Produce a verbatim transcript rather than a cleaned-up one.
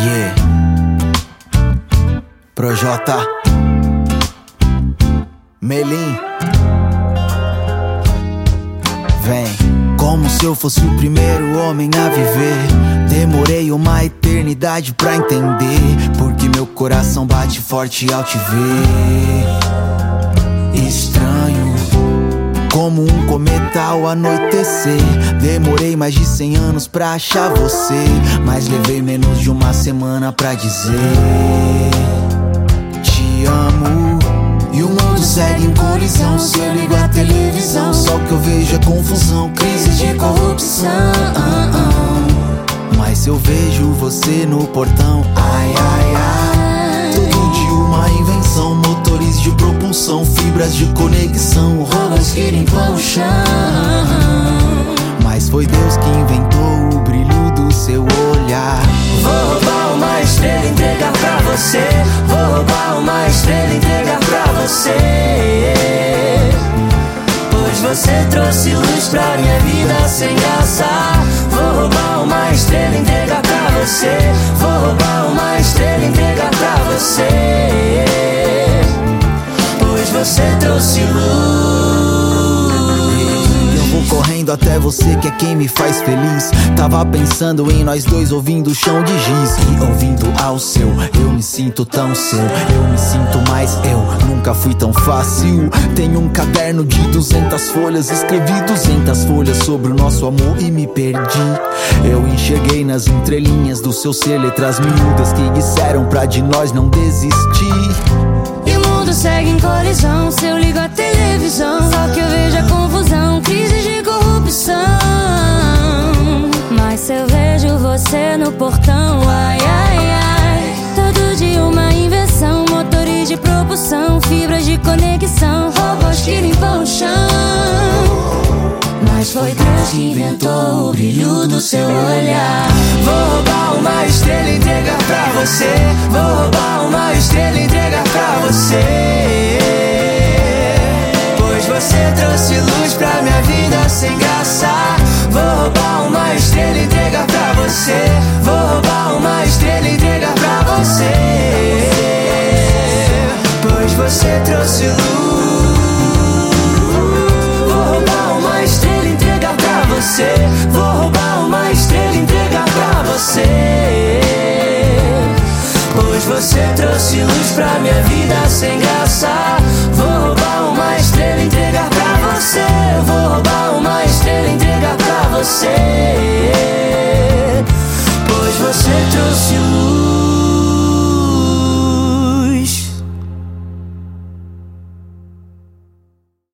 Yeah. Projota Melim. Vem. Como se eu fosse o primeiro homem a viver. Demorei uma eternidade pra entender, porque meu coração bate forte ao te ver. Estranho, como um cometa ao anoitecer. Demorei mais de cem anos pra achar você, mas levei menos de uma semana pra dizer te amo. E o mundo segue em colisão. Se eu ligo a televisão, só que eu vejo é confusão, crise de corrupção. Mas eu vejo você no portão. Ai, ai, ai. Todo dia uma invenção, motores de propulsão, fibras de conexão, robôs que limpam o chão. Mas foi Deus que inventou o brilho do seu olhar. Vou roubar uma estrela e entregar pra você. Vou roubar uma estrela e entregar pra você, pois você trouxe luz pra minha vida sem graça. Vou roubar uma estrela e entregar pra você. Vou roubar uma estrela e entregar pra você, pois você trouxe luz. Vou correndo até você, que é quem me faz feliz. Tava pensando em nós dois ouvindo o chão de giz. E ouvindo ao seu, eu me sinto tão seu. Eu me sinto mais eu, nunca fui tão fácil. Tenho um caderno de duzentas folhas, escrevi duzentas folhas sobre o nosso amor e me perdi. Eu enxerguei nas entrelinhas do seu ser letras miúdas que disseram pra de nós não desistir. E o mundo segue em colisão. Se eu ligo a televisão, só que eu vejo a confusão, crise de corrupção. Mas se eu vejo você no portão, ai, ai, ai. Todo dia uma invenção, motores de propulsão, fibras de conexão, robôs que limpam o chão. Mas foi Deus que inventou o brilho do seu olhar. Vou roubar uma estrela e entregar pra você. Vou roubar uma estrela e entregar pra você, pois você trouxe luz pra minha vida sem graça. Vou roubar uma estrela e entregar pra você. Vou roubar uma estrela e entregar pra você, pois você trouxe luz. Vou roubar uma estrela e entregar pra você. Vou roubar uma estrela e entregar pra você, pois você trouxe luz pra minha vida sem graça. Vou roubar uma estrela e entregar pra você. Vou roubar uma estrela e entregar pra você, pois você trouxe luz.